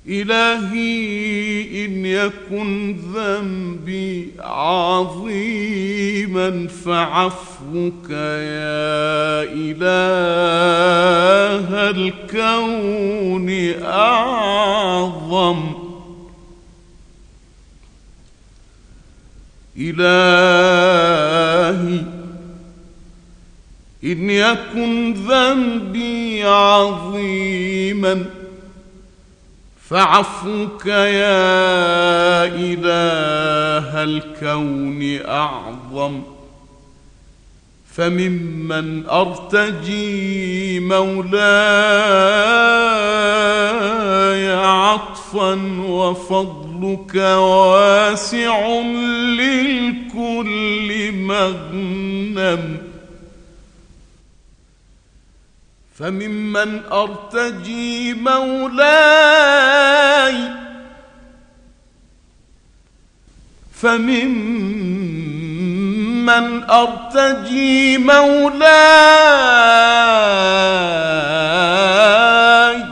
إلهي إن يكن ذنبي عظيما فعفوك يا إله الكون أعظم. إلهي إن يكن ذنبي عظيما فعفوك يا إله الكون أعظم. فممن أرتجي مولاي عطفا وفضلك واسع للكل مغنم. فممن أرتجي مولاي فممن أرتجي مولاي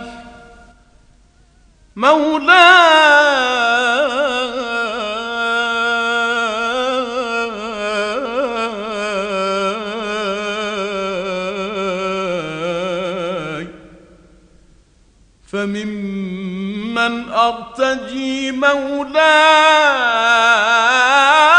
فممن أرتجي مولاي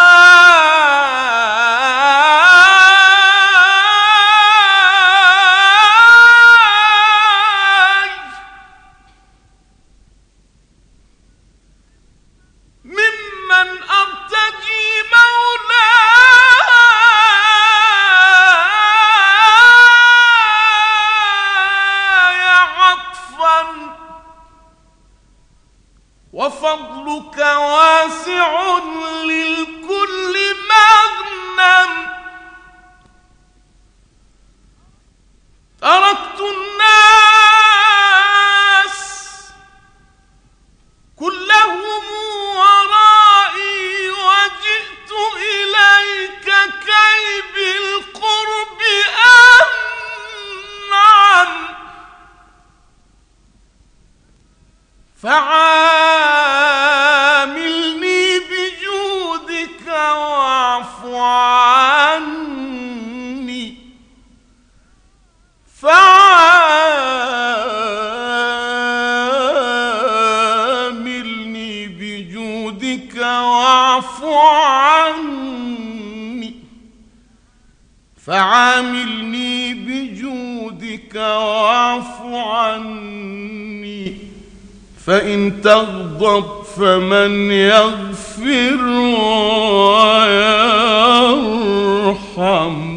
وفضلك واسع للكل مغنم. تركت الناس كلهم ورائي وجئت إليك كي بالقرب أنعم. فعاملني بجودك واعف عني. فعاملني بجودك واعف عني. فعاملني بجودك واعف عني. فإن تغضب فمن يغفر ويرحم.